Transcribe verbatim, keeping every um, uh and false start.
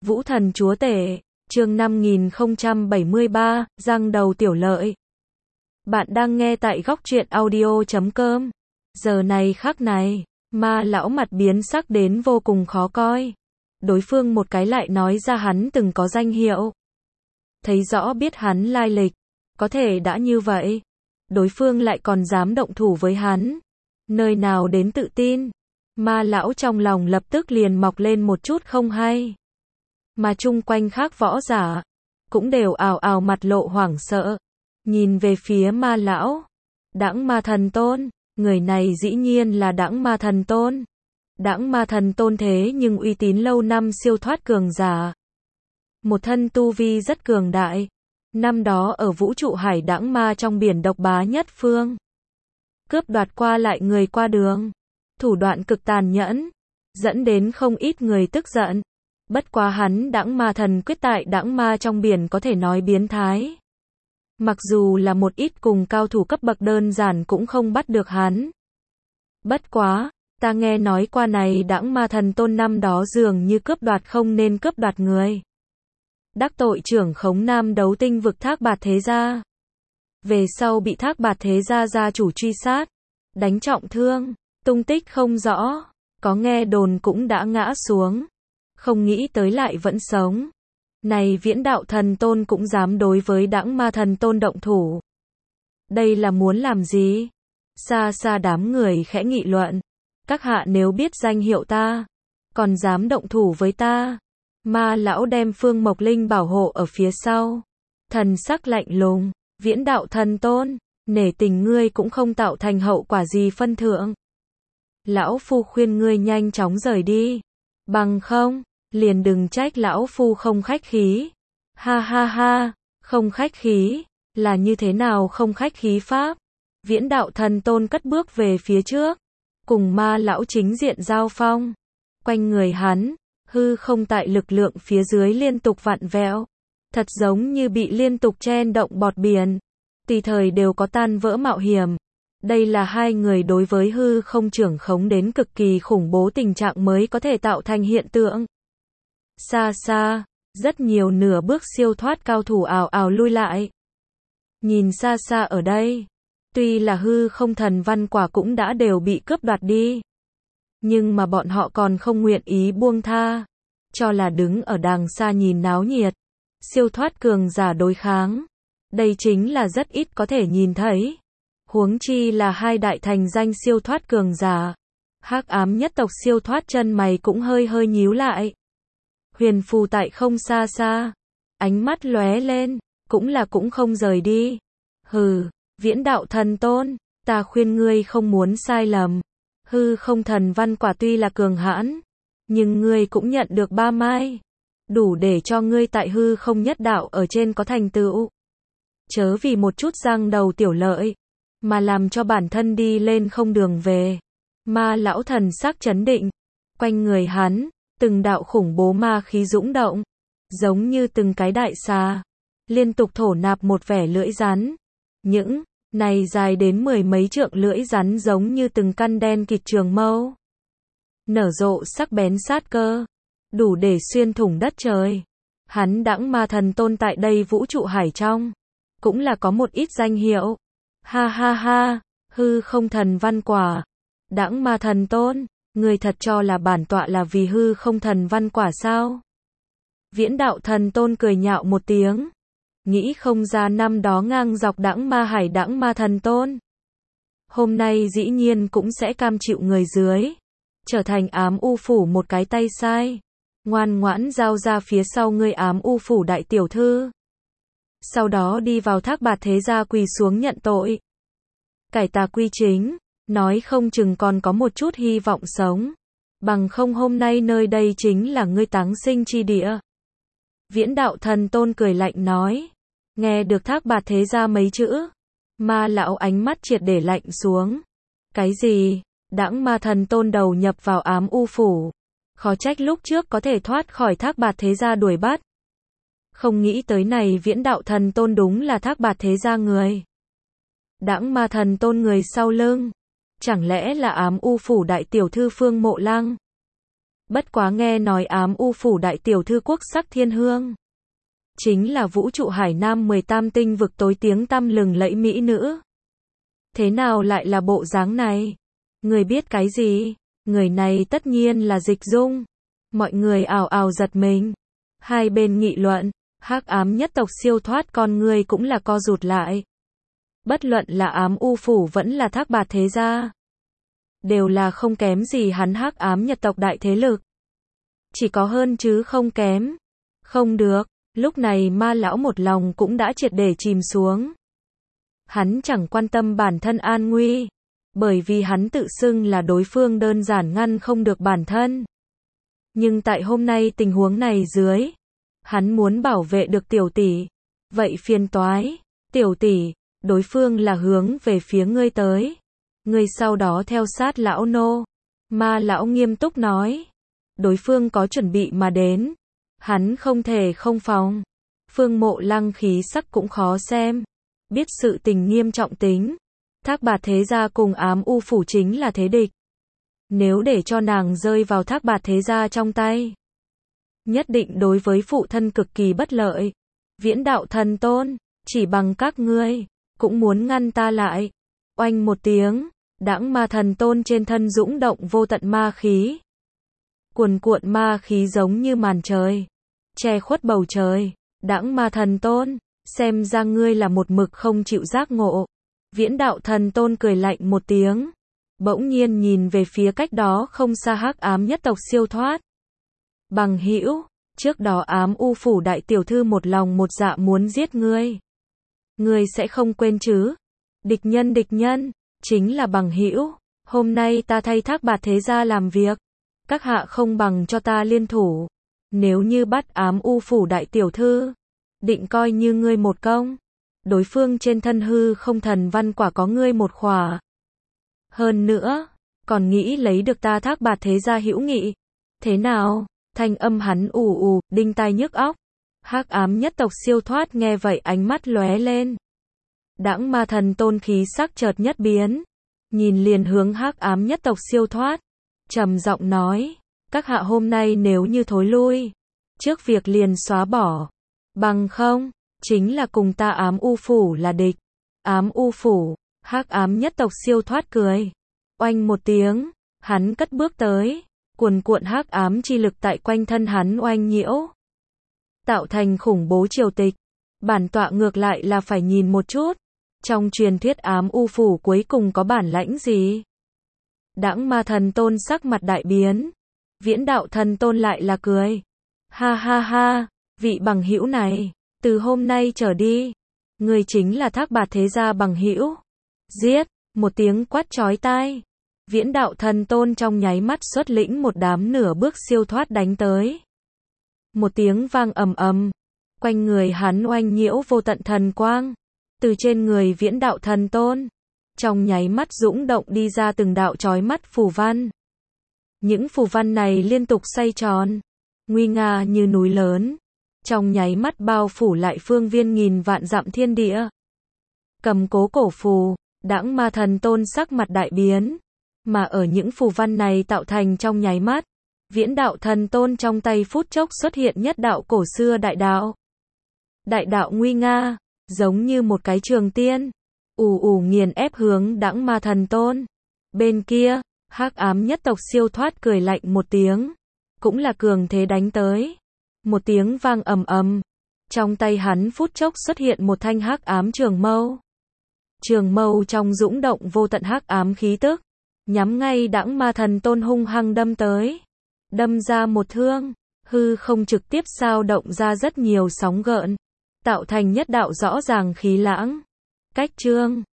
Vũ Thần Chúa Tể, chương năm nghìn không trăm bảy mươi ba, răng đầu tiểu lợi. Bạn đang nghe tại góc truyện audio chấm com. Giờ này khắc này, ma lão mặt biến sắc đến vô cùng khó coi. Đối phương một cái lại nói ra hắn từng có danh hiệu. Thấy rõ biết hắn lai lịch. Có thể đã như vậy. Đối phương lại còn dám động thủ với hắn. Nơi nào đến tự tin. Ma lão trong lòng lập tức liền mọc lên một chút không hay. Mà chung quanh khác võ giả, cũng đều ào ào mặt lộ hoảng sợ. Nhìn về phía ma lão. Đãng ma thần tôn, người này dĩ nhiên là đãng ma thần tôn. Đãng ma thần tôn thế nhưng uy tín lâu năm siêu thoát cường giả. Một thân tu vi rất cường đại. Năm đó ở vũ trụ hải đãng ma trong biển độc bá nhất phương. Cướp đoạt qua lại người qua đường. Thủ đoạn cực tàn nhẫn. Dẫn đến không ít người tức giận. Bất quá hắn đãng ma thần quyết tại đãng ma trong biển có thể nói biến thái. Mặc dù là một ít cùng cao thủ cấp bậc đơn giản cũng không bắt được hắn. Bất quá, ta nghe nói qua này đãng ma thần tôn năm đó dường như cướp đoạt không nên cướp đoạt người. Đắc tội trưởng khống nam đấu tinh vực Thác Bạt Thế Gia. Về sau bị Thác Bạt Thế Gia gia chủ truy sát, đánh trọng thương, tung tích không rõ, có nghe đồn cũng đã ngã xuống. Không nghĩ tới lại vẫn sống. Này viễn đạo thần tôn cũng dám đối với đãng ma thần tôn động thủ. Đây là muốn làm gì? Xa xa đám người khẽ nghị luận. Các hạ nếu biết danh hiệu ta, còn dám động thủ với ta. Ma lão đem Phương Mộc Linh bảo hộ ở phía sau. Thần sắc lạnh lùng, viễn đạo thần tôn, nể tình ngươi cũng không tạo thành hậu quả gì phân thượng. Lão phu khuyên ngươi nhanh chóng rời đi. Bằng không, liền đừng trách lão phu không khách khí. Ha ha ha, không khách khí, là như thế nào không khách khí pháp? Viễn đạo thần tôn cất bước về phía trước, cùng ma lão chính diện giao phong. Quanh người hắn, hư không tại lực lượng phía dưới liên tục vặn vẹo, thật giống như bị liên tục chen động bọt biển, tùy thời đều có tan vỡ mạo hiểm. Đây là hai người đối với hư không trưởng khống đến cực kỳ khủng bố tình trạng mới có thể tạo thành hiện tượng. Xa xa, rất nhiều nửa bước siêu thoát cao thủ ào ào lui lại. Nhìn xa xa ở đây, tuy là hư không thần văn quả cũng đã đều bị cướp đoạt đi. Nhưng mà bọn họ còn không nguyện ý buông tha, cho là đứng ở đàng xa nhìn náo nhiệt. Siêu thoát cường giả đối kháng. Đây chính là rất ít có thể nhìn thấy. Huống chi là hai đại thành danh siêu thoát cường giả. Hắc ám nhất tộc siêu thoát chân mày cũng hơi hơi nhíu lại. Huyền phù tại không xa xa, ánh mắt lóe lên, cũng là cũng không rời đi. Hừ, viễn đạo thần tôn, ta khuyên ngươi không muốn sai lầm. Hư không thần văn quả tuy là cường hãn, nhưng ngươi cũng nhận được ba mai, đủ để cho ngươi tại hư không nhất đạo ở trên có thành tựu. Chớ vì một chút răng đầu tiểu lợi, mà làm cho bản thân đi lên không đường về. Ma lão thần sắc chấn định, quanh người hắn, từng đạo khủng bố ma khí dũng động, giống như từng cái đại xà, liên tục thổ nạp một vẻ lưỡi rắn. Những này dài đến mười mấy trượng lưỡi rắn giống như từng căn đen kịt trường mâu, nở rộ sắc bén sát cơ, đủ để xuyên thủng đất trời. Hắn đãng ma thần tôn tại đây vũ trụ hải trong, cũng là có một ít danh hiệu. Ha ha ha, hư không thần văn quả, đãng ma thần tôn. Người thật cho là bản tọa là vì hư không thần văn quả sao? Viễn đạo thần tôn cười nhạo một tiếng. Nghĩ không ra năm đó ngang dọc đãng ma hải đãng ma thần tôn. Hôm nay dĩ nhiên cũng sẽ cam chịu người dưới. Trở thành ám u phủ một cái tay sai. Ngoan ngoãn giao ra phía sau ngươi ám u phủ đại tiểu thư. Sau đó đi vào Thác Bạt Thế Gia quỳ xuống nhận tội. Cải tà quy chính. Nói không chừng còn có một chút hy vọng sống. Bằng không hôm nay nơi đây chính là ngươi táng sinh chi địa. Viễn đạo thần tôn cười lạnh nói. Nghe được Thác Bạt Thế Gia mấy chữ. Ma lão ánh mắt triệt để lạnh xuống. Cái gì? Đãng ma thần tôn đầu nhập vào ám u phủ. Khó trách lúc trước có thể thoát khỏi Thác Bạt Thế Gia đuổi bắt. Không nghĩ tới này viễn đạo thần tôn đúng là Thác Bạt Thế Gia người. Đãng ma thần tôn người sau lưng. Chẳng lẽ là ám u phủ đại tiểu thư Phương Mộ Lăng? Bất quá nghe nói ám u phủ đại tiểu thư quốc sắc thiên hương. Chính là vũ trụ hải nam mười tam tinh vực tối tiếng tăm lừng lẫy mỹ nữ. Thế nào lại là bộ dáng này? Người biết cái gì? Người này tất nhiên là Dịch Dung. Mọi người ào ào giật mình. Hai bên nghị luận, hắc ám nhất tộc siêu thoát con người cũng là co rụt lại. Bất luận là ám u phủ vẫn là Thác Bạt thế gia, đều là không kém gì hắn hắc ám nhật tộc đại thế lực. Chỉ có hơn chứ không kém. Không được, lúc này ma lão một lòng cũng đã triệt để chìm xuống. Hắn chẳng quan tâm bản thân an nguy, bởi vì hắn tự xưng là đối phương đơn giản ngăn không được bản thân. Nhưng tại hôm nay tình huống này dưới, hắn muốn bảo vệ được tiểu tỷ. Vậy phiền toái, tiểu tỷ, đối phương là hướng về phía ngươi tới. Ngươi sau đó theo sát lão nô. Ma lão nghiêm túc nói. Đối phương có chuẩn bị mà đến. Hắn không thể không phòng. Phương Mộ Lăng khí sắc cũng khó xem. Biết sự tình nghiêm trọng tính. Thác Bạt thế gia cùng ám u phủ chính là thế địch. Nếu để cho nàng rơi vào Thác Bạt thế gia trong tay, nhất định đối với phụ thân cực kỳ bất lợi. Viễn đạo thần tôn, chỉ bằng các ngươi, cũng muốn ngăn ta lại. Oanh một tiếng, đãng ma thần tôn trên thân dũng động vô tận ma khí. Cuồn cuộn ma khí giống như màn trời, che khuất bầu trời. Đãng ma thần tôn, xem ra ngươi là một mực không chịu giác ngộ. Viễn đạo thần tôn cười lạnh một tiếng, bỗng nhiên nhìn về phía cách đó không xa hắc ám nhất tộc siêu thoát. Bằng hữu, trước đó ám u phủ đại tiểu thư một lòng một dạ muốn giết ngươi. Ngươi sẽ không quên chứ? Địch nhân địch nhân, chính là bằng hữu. Hôm nay ta thay Thác Bạt thế gia làm việc. Các hạ không bằng cho ta liên thủ. Nếu như bắt ám u phủ đại tiểu thư, định coi như ngươi một công. Đối phương trên thân hư không thần văn quả có ngươi một khỏa. Hơn nữa, còn nghĩ lấy được ta Thác Bạt thế gia hữu nghị. Thế nào? Thanh âm hắn ù ù, đinh tai nhức óc. Hắc ám nhất tộc siêu thoát nghe vậy ánh mắt lóe lên. Đãng ma thần tôn khí sắc chợt nhất biến, nhìn liền hướng hắc ám nhất tộc siêu thoát, trầm giọng nói, các hạ hôm nay nếu như thối lui, trước việc liền xóa bỏ, bằng không, chính là cùng ta ám u phủ là địch. Ám u phủ, hắc ám nhất tộc siêu thoát cười, oanh một tiếng, hắn cất bước tới, cuồn cuộn hắc ám chi lực tại quanh thân hắn oanh nhiễu, tạo thành khủng bố triều tịch. Bản tọa ngược lại là phải nhìn một chút, trong truyền thuyết ám u phủ cuối cùng có bản lãnh gì? Đãng ma thần tôn sắc mặt đại biến, viễn đạo thần tôn lại là cười. Ha ha ha, vị bằng hữu này, từ hôm nay trở đi, người chính là Thác Bạt thế gia bằng hữu. Giết, một tiếng quát chói tai. Viễn đạo thần tôn trong nháy mắt xuất lĩnh một đám nửa bước siêu thoát đánh tới. Một tiếng vang ầm ầm, quanh người hắn oanh nhiễu vô tận thần quang, từ trên người viễn đạo thần tôn, trong nháy mắt dũng động đi ra từng đạo chói mắt phù văn. Những phù văn này liên tục xoay tròn, nguy nga như núi lớn, trong nháy mắt bao phủ lại phương viên nghìn vạn dặm thiên địa. Cầm cố cổ phù, đãng ma thần tôn sắc mặt đại biến, mà ở những phù văn này tạo thành trong nháy mắt, viễn đạo thần tôn trong tay phút chốc xuất hiện nhất đạo cổ xưa đại đạo. Đại đạo nguy nga, giống như một cái trường tiên, ù ù nghiền ép hướng đãng ma thần tôn. Bên kia, hắc ám nhất tộc siêu thoát cười lạnh một tiếng, cũng là cường thế đánh tới. Một tiếng vang ầm ầm, trong tay hắn phút chốc xuất hiện một thanh hắc ám trường mâu. Trường mâu trong dũng động vô tận hắc ám khí tức, nhắm ngay đãng ma thần tôn hung hăng đâm tới. Đâm ra một thương, hư không trực tiếp sao động ra rất nhiều sóng gợn, tạo thành nhất đạo rõ ràng khí lãng. Cách chương